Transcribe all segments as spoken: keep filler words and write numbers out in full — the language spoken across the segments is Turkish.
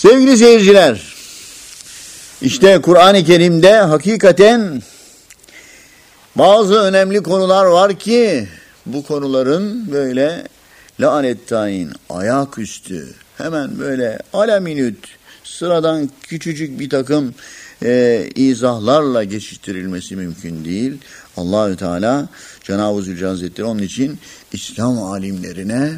Sevgili seyirciler, işte Kur'an-ı Kerim'de hakikaten bazı önemli konular var ki bu konuların böyle lanettayn, ayaküstü, hemen böyle alaminüt, sıradan küçücük bir takım e, izahlarla geçiştirilmesi mümkün değil. Allahü Teala Cenab-ı Zülcelal Hazretleri onun için İslam alimlerine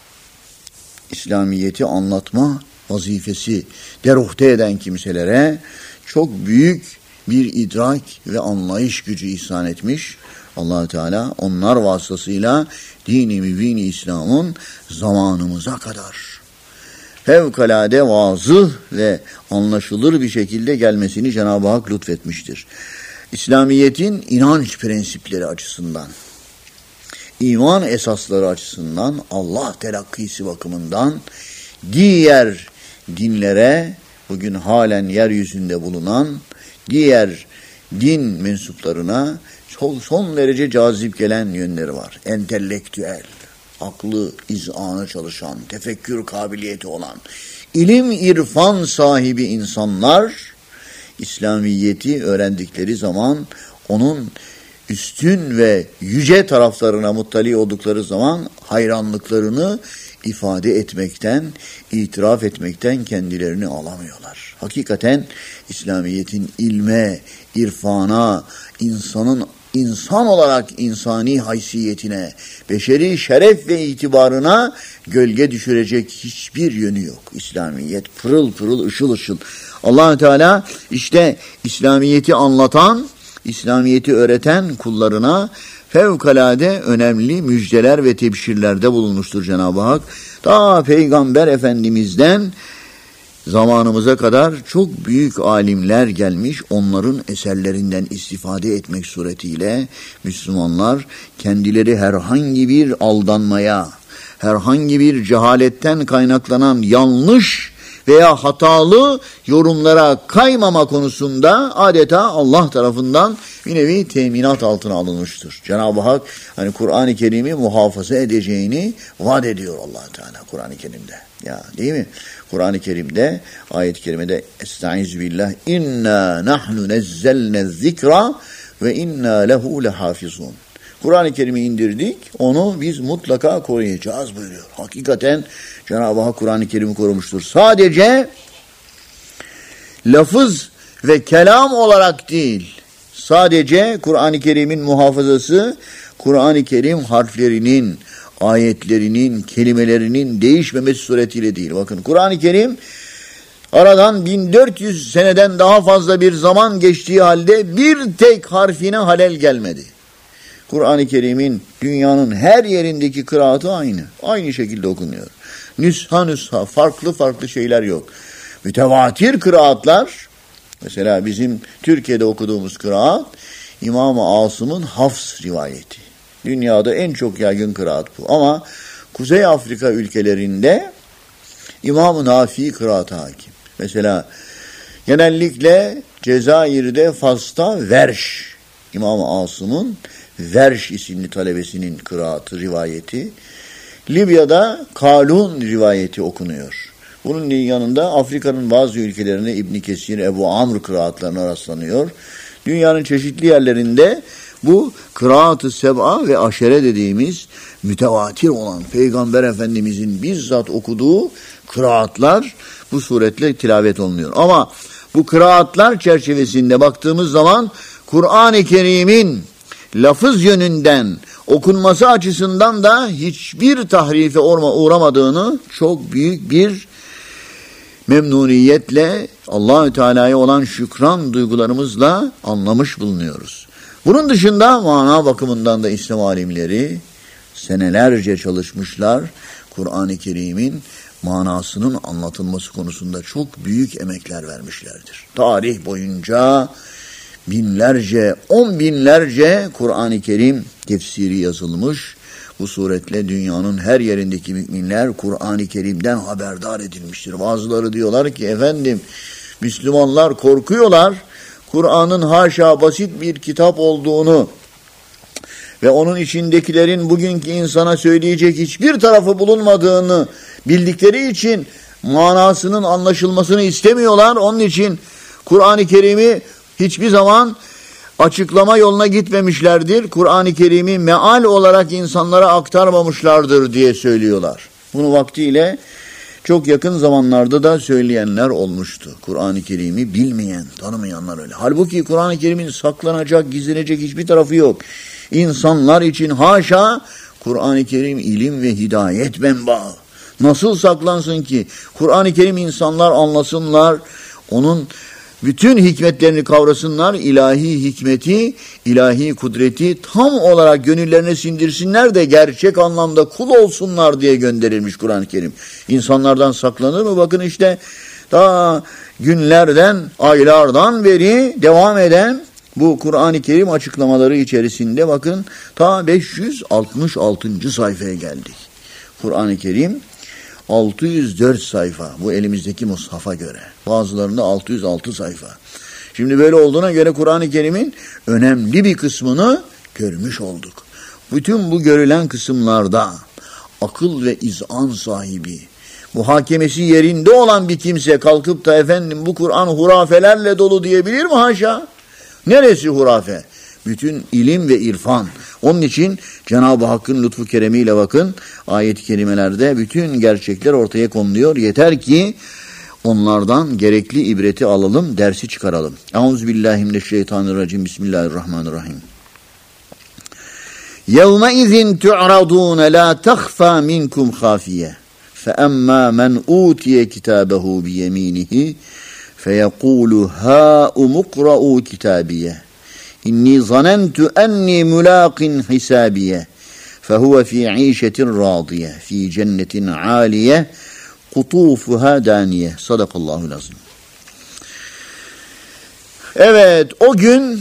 İslamiyeti anlatma vazifesi deruhte eden kimselere çok büyük bir idrak ve anlayış gücü ihsan etmiş. Allah-u Teala onlar vasıtasıyla dini mübin İslam'ın zamanımıza kadar fevkalade vazıh ve anlaşılır bir şekilde gelmesini Cenab-ı Hak lütfetmiştir. İslamiyet'in inanç prensipleri açısından, iman esasları açısından, Allah telakkisi bakımından diğer dinlere, bugün halen yeryüzünde bulunan diğer din mensuplarına çok son derece cazip gelen yönleri var. Entelektüel, aklı, izanı çalışan, tefekkür kabiliyeti olan, ilim, irfan sahibi insanlar İslamiyet'i öğrendikleri zaman onun üstün ve yüce taraflarına muttali oldukları zaman hayranlıklarını ifade etmekten, itiraf etmekten kendilerini alamıyorlar. Hakikaten İslamiyet'in ilme, irfana, insanın insan olarak insani haysiyetine, beşeri şeref ve itibarına gölge düşürecek hiçbir yönü yok. İslamiyet pırıl pırıl, ışıl ışıl. Allah-u Teala işte İslamiyet'i anlatan, İslamiyet'i öğreten kullarına fevkalade önemli müjdeler ve tebşirlerde bulunmuştur Cenab-ı Hak. Ta Peygamber Efendimiz'den zamanımıza kadar çok büyük alimler gelmiş, onların eserlerinden istifade etmek suretiyle Müslümanlar kendileri herhangi bir aldanmaya, herhangi bir cehaletten kaynaklanan yanlış veya hatalı yorumlara kaymama konusunda adeta Allah tarafından bir nevi teminat altına alınmıştır. Cenab-ı Hak hani Kur'an-ı Kerim'i muhafaza edeceğini vaat ediyor Allah Teala Kur'an-ı Kerim'de. Ya değil mi? Kur'an-ı Kerim'de ayet-i kerimede Estaizu billah inna nahnu nezzelne zikra ve inna lehu lehafizun. Kur'an-ı Kerim'i indirdik, onu biz mutlaka koruyacağız buyuruyor. Hakikaten Cenab-ı Hak Kur'an-ı Kerim'i korumuştur. Sadece lafız ve kelam olarak değil, sadece Kur'an-ı Kerim'in muhafazası, Kur'an-ı Kerim harflerinin, ayetlerinin, kelimelerinin değişmemesi suretiyle değil. Bakın Kur'an-ı Kerim aradan bin dört yüz seneden daha fazla bir zaman geçtiği halde bir tek harfine halel gelmedi. Kur'an-ı Kerim'in dünyanın her yerindeki kıraatı aynı. Aynı şekilde okunuyor. Nüsha nüsha, farklı farklı şeyler yok. Mütevatir kıraatlar, mesela bizim Türkiye'de okuduğumuz kıraat, İmam-ı Asım'ın Hafs rivayeti. Dünyada en çok yaygın kıraat bu. Ama Kuzey Afrika ülkelerinde İmam-ı Nafi kıraatı hakim. Mesela genellikle Cezayir'de Fas'ta Verş, İmam-ı Asım'ın Verş isimli talebesinin kıraatı, rivayeti. Libya'da Kalun rivayeti okunuyor. Bunun yanında Afrika'nın bazı ülkelerinde İbn Kesir, Ebu Amr kıraatlarına rastlanıyor. Dünyanın çeşitli yerlerinde bu kıraat-ı seb'a ve aşere dediğimiz mütevatir olan Peygamber Efendimizin bizzat okuduğu kıraatlar bu suretle tilavet olunuyor. Ama bu kıraatlar çerçevesinde baktığımız zaman Kur'an-ı Kerim'in lafız yönünden okunması açısından da hiçbir tahrife uğramadığını çok büyük bir memnuniyetle Allah-u Teala'ya olan şükran duygularımızla anlamış bulunuyoruz. Bunun dışında mana bakımından da İslam alimleri senelerce çalışmışlar. Kur'an-ı Kerim'in manasının anlatılması konusunda çok büyük emekler vermişlerdir. Tarih boyunca binlerce, on binlerce Kur'an-ı Kerim tefsiri yazılmış. Bu suretle dünyanın her yerindeki müminler Kur'an-ı Kerim'den haberdar edilmiştir. Bazıları diyorlar ki efendim Müslümanlar korkuyorlar. Kur'an'ın haşa basit bir kitap olduğunu ve onun içindekilerin bugünkü insana söyleyecek hiçbir tarafı bulunmadığını bildikleri için manasının anlaşılmasını istemiyorlar. Onun için Kur'an-ı Kerim'i hiçbir zaman açıklama yoluna gitmemişlerdir. Kur'an-ı Kerim'i meal olarak insanlara aktarmamışlardır diye söylüyorlar. Bunu vaktiyle çok yakın zamanlarda da söyleyenler olmuştu. Kur'an-ı Kerim'i bilmeyen, tanımayanlar öyle. Halbuki Kur'an-ı Kerim'in saklanacak, gizlenecek hiçbir tarafı yok. İnsanlar için haşa Kur'an-ı Kerim ilim ve hidayet menbaı. Nasıl saklansın ki? Kur'an-ı Kerim insanlar anlasınlar, onun bütün hikmetlerini kavrasınlar, ilahi hikmeti, ilahi kudreti tam olarak gönüllerine sindirsinler de gerçek anlamda kul olsunlar diye gönderilmiş Kur'an-ı Kerim. İnsanlardan saklanır mı? Bakın işte daha günlerden, aylardan beri devam eden bu Kur'an-ı Kerim açıklamaları içerisinde bakın ta beş yüz altmış altıncı sayfaya geldik. Kur'an-ı Kerim altı yüz dört sayfa bu elimizdeki mushafa göre. Bazılarında altı yüz altı sayfa. Şimdi böyle olduğuna göre Kur'an-ı Kerim'in önemli bir kısmını görmüş olduk. Bütün bu görülen kısımlarda akıl ve izan sahibi, muhakemesi yerinde olan bir kimse kalkıp da efendim bu Kur'an hurafelerle dolu diyebilir mi haşa? Neresi hurafe? Bütün ilim ve irfan. Onun için Cenab-ı Hakk'ın lütfu keremiyle bakın ayet-i kerimelerde bütün gerçekler ortaya konuluyor. Yeter ki onlardan gerekli ibreti alalım, dersi çıkaralım. Euzubillahimineşşeytanirracim. Bismillahirrahmanirrahim. يَوْمَئِذٍ تُعْرَضُونَ لَا تَخْفَى مِنْكُمْ خَافِيَةٌ فَأَمَّا مَنْ أُوتِيَ كِتَابَهُ بِيَمِينِهِ فَيَقُولُ هَاؤُمُ اقْرَءُوا كِتَابِيَهْ إِنِّي ظَنَنْتُ أَنِّي مُلَاقٍ حِسَابِيَهْ فَهُوَ فِي عِيشَةٍ رَاضِيَةٍ فِي جَنَّةٍ عَالِيَةٍ قُطُوفُهَا دَانِيَةٌ Sadakallahul azim. Evet, o gün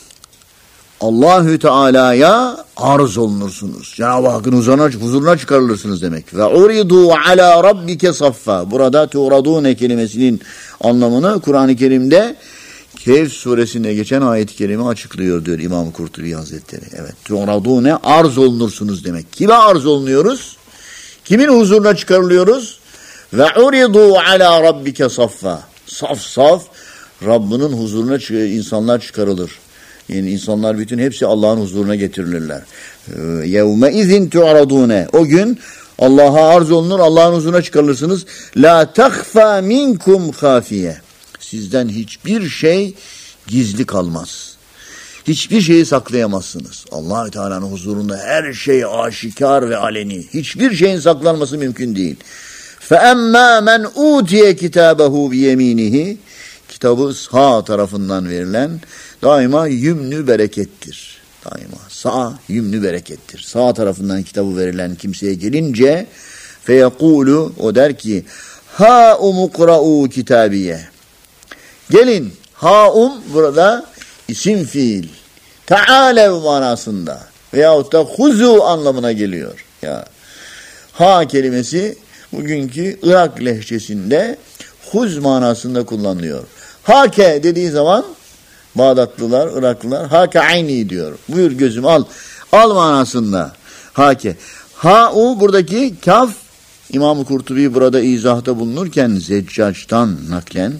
Allahü Teala'ya arz olunursunuz. Cenab-ı Hakk'ın huzuruna, huzuruna çıkarılırsınız demek. Ve uridu ala rabbike saffa. Burada tu'radune kelimesinin anlamını Kur'an-ı Kerim'de Kehf suresinde geçen ayet-i kerime açıklıyor diyor İmam Kurtubi Hazretleri. Evet, tu'radune arz olunursunuz demek. Kime arz olunuyoruz? Kimin huzuruna çıkarılıyoruz? Ve uridu ala rabbike saffa. Saf saf Rabbinin huzuruna insanlar çıkarılır. Yani insanlar bütün hepsi Allah'ın huzuruna getirilirler. Yevme izin tu'radune. O gün Allah'a arz olunur, Allah'ın huzuruna çıkarılırsınız. La takhfa minkum khafiye. Sizden hiçbir şey gizli kalmaz. Hiçbir şeyi saklayamazsınız. Allah-u Teala'nın huzurunda her şey aşikar ve aleni. Hiçbir şeyin saklanması mümkün değil. فَاَمَّا مَنْ اُوْتِيَ كِتَابَهُ بِيَم۪ينِهِ Kitabı sağ tarafından verilen daima yümnü berekettir. Daima sağ yümnü berekettir. Sağ tarafından kitabı verilen kimseye gelince feyekulu o der ki haum ukra'u kitabiye. Gelin haum burada isim fiil. Taalev manasında veyahut da huzu anlamına geliyor. Ya ha kelimesi bugünkü Irak lehçesinde huz manasında kullanılıyor. Hake dediği zaman Bağdatlılar, Iraklılar hake ayni diyor. Buyur gözüm al. Al manasında. Hake. Ha-u buradaki kaf İmam-ı Kurtubi burada izahta bulunurken Zeccaç'tan naklen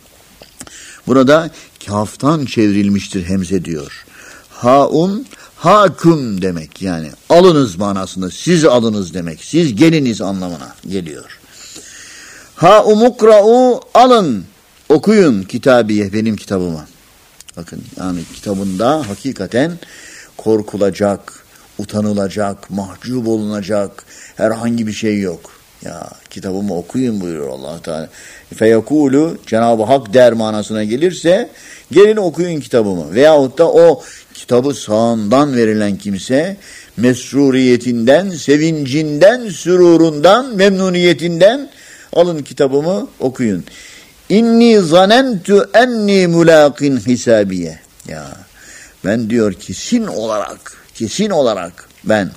burada kaftan çevrilmiştir hemze diyor. Ha-un hakum demek yani alınız manasında. Siz alınız demek. Siz geliniz anlamına geliyor. Ha-umukra'u alın. Okuyun kitabiye benim kitabıma. Bakın yani kitabında hakikaten korkulacak, utanılacak, mahcup olunacak herhangi bir şey yok. Ya kitabımı okuyun buyuruyor Allah Teala. Feyekulu Cenab-ı Hak der manasına gelirse gelin okuyun kitabımı. Veyahut da o kitabı sağından verilen kimse mesruriyetinden, sevincinden, sürurundan, memnuniyetinden alın kitabımı okuyun. İnni zanentu enni mulaqin hisabiye. Ya ben diyor kesin olarak, kesin olarak ben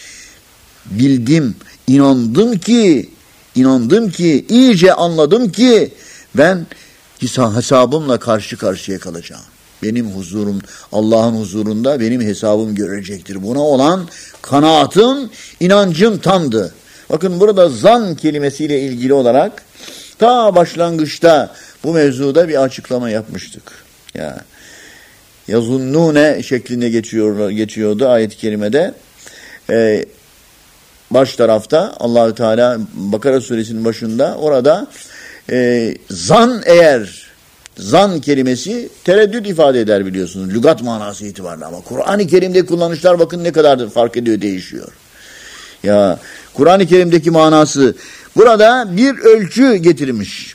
bildim, inandım ki, inandım ki, iyice anladım ki ben hesabımla karşı karşıya kalacağım. Benim huzurum, Allah'ın huzurunda benim hesabım görecektir. Buna olan kanaatim, inancım tamdı. Bakın burada zan kelimesiyle ilgili olarak ta başlangıçta bu mevzuda bir açıklama yapmıştık. Ya yazunnune şeklinde geçiyor, geçiyordu ayet-i kerimede. Ee, baş tarafta Allahü Teala Bakara suresinin başında orada e, zan eğer zan kelimesi tereddüt ifade eder biliyorsunuz. Lügat manası itibarıyla ama Kur'an-ı Kerim'de kullanışlar bakın ne kadar fark ediyor, değişiyor. Ya Kur'an-ı Kerim'deki manası burada bir ölçü getirmiş.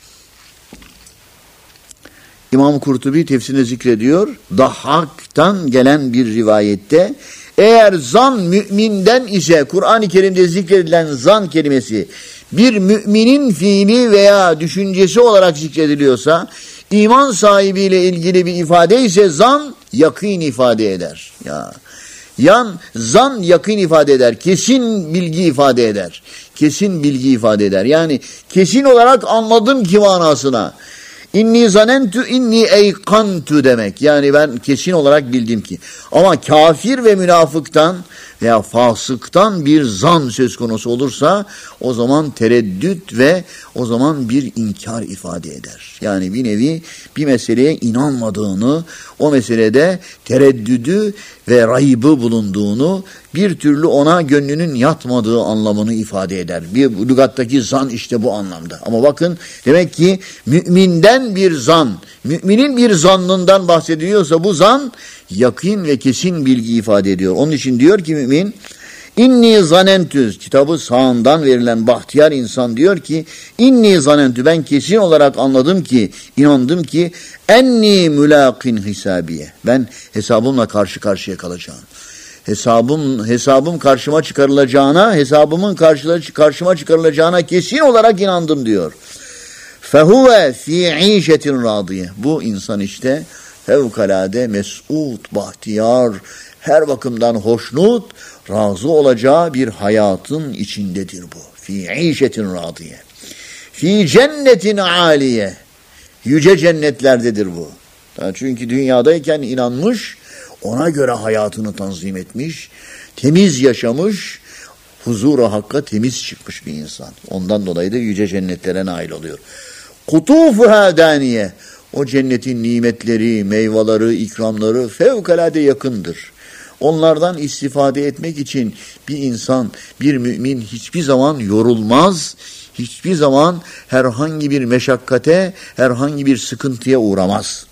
İmam Kurtubi tefsirinde zikrediyor. Dahhak'tan gelen bir rivayette eğer zan müminden ise Kur'an-ı Kerim'de zikredilen zan kelimesi bir müminin fiili veya düşüncesi olarak zikrediliyorsa iman sahibiyle ilgili bir ifade ise zan yakîn ifade eder. Ya yan zan yakîn ifade eder. Kesin bilgi ifade eder. Kesin bilgi ifade eder. Yani kesin olarak anladım ki manasına. İnni zanentu inni eykantu demek. Yani ben kesin olarak bildim ki. Ama kafir ve münafıktan veya fasıktan bir zan söz konusu olursa o zaman tereddüt ve o zaman bir inkar ifade eder. Yani bir nevi bir meseleye inanmadığını, o meselede tereddüdü ve raybı bulunduğunu, bir türlü ona gönlünün yatmadığı anlamını ifade eder. Bir lügattaki zan işte bu anlamda. Ama bakın demek ki müminden bir zan, müminin bir zannından bahsediliyorsa bu zan yakîn ve kesin bilgi ifade ediyor. Onun için diyor ki mümin, inni zanentü, kitabı sağından verilen bahtiyar insan diyor ki, inni zanentü, ben kesin olarak anladım ki, inandım ki, enni mülâkin hisabiye, ben hesabımla karşı karşıya kalacağım. Hesabım hesabım karşıma çıkarılacağına, hesabımın karşıla, karşıma çıkarılacağına kesin olarak inandım diyor. Fehuve fi işetin radiye. Bu insan işte fevkalade mes'ud, bahtiyar, her bakımdan hoşnut, razı olacağı bir hayatın içindedir bu. Fi işetin radiye. Fi cennetin aliye. Yüce cennetlerdedir bu. Çünkü dünyadayken inanmış, ona göre hayatını tanzim etmiş, temiz yaşamış, huzura hakka temiz çıkmış bir insan. Ondan dolayı da yüce cennetlere nail oluyor. Kutufuha daniye. O cennetin nimetleri, meyveleri, ikramları fevkalade yakındır. Onlardan istifade etmek için bir insan, bir mümin hiçbir zaman yorulmaz, hiçbir zaman herhangi bir meşakkate, herhangi bir sıkıntıya uğramaz.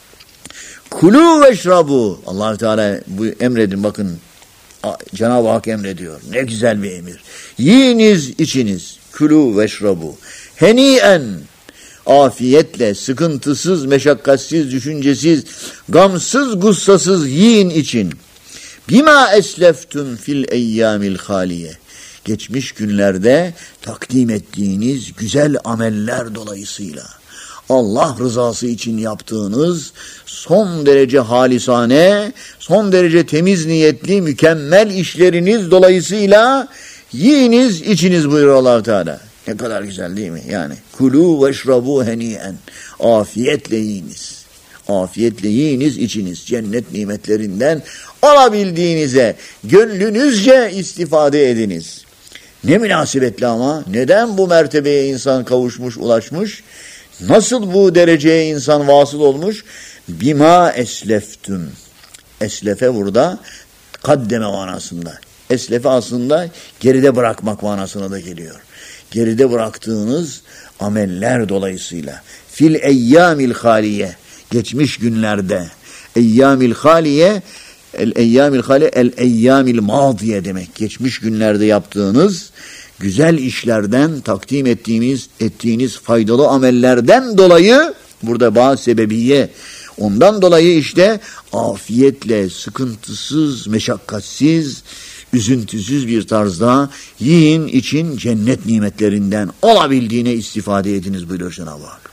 Kulu veşrabu. Allah Teala bu emredin, bakın Cenab-ı Hak emrediyor. Ne güzel bir emir. Yiyiniz, içiniz. Kulu veşrabu. Heniyen. Afiyetle, sıkıntısız, meşakkatsiz, düşüncesiz, gamsız, gussasız yiyin için. Bima esleftun fil eyyamil haliye. Geçmiş günlerde takdim ettiğiniz güzel ameller dolayısıyla. Allah rızası için yaptığınız son derece halisane, son derece temiz niyetli, mükemmel işleriniz dolayısıyla yiyiniz, içiniz buyuruyor Allah Teala. Ne kadar güzel değil mi? Yani kulu veşrabu heniyen. Afiyetle yiyiniz. Afiyetle yiyiniz, içiniz. Cennet nimetlerinden alabildiğinize, gönlünüzce istifade ediniz. Ne münasebetli ama. Neden bu mertebeye insan kavuşmuş, ulaşmış? Nasıl bu dereceye insan vasıl olmuş? Bima esleftün. Eslefe burada kaddeme manasında. Eslefe aslında geride bırakmak manasına da geliyor. Geride bıraktığınız ameller dolayısıyla. Fil eyyamil haliye. Geçmiş günlerde. Eyyamil haliye, el eyyamil haliye, el eyyamil madiye demek. Geçmiş günlerde yaptığınız güzel işlerden, takdim ettiğiniz, ettiğiniz faydalı amellerden dolayı, burada bazı sebebiye, ondan dolayı işte afiyetle, sıkıntısız, meşakkatsiz, üzüntüsüz bir tarzda yiyin için cennet nimetlerinden olabildiğine istifade ediniz buyuruyor Cenab-ı Hak.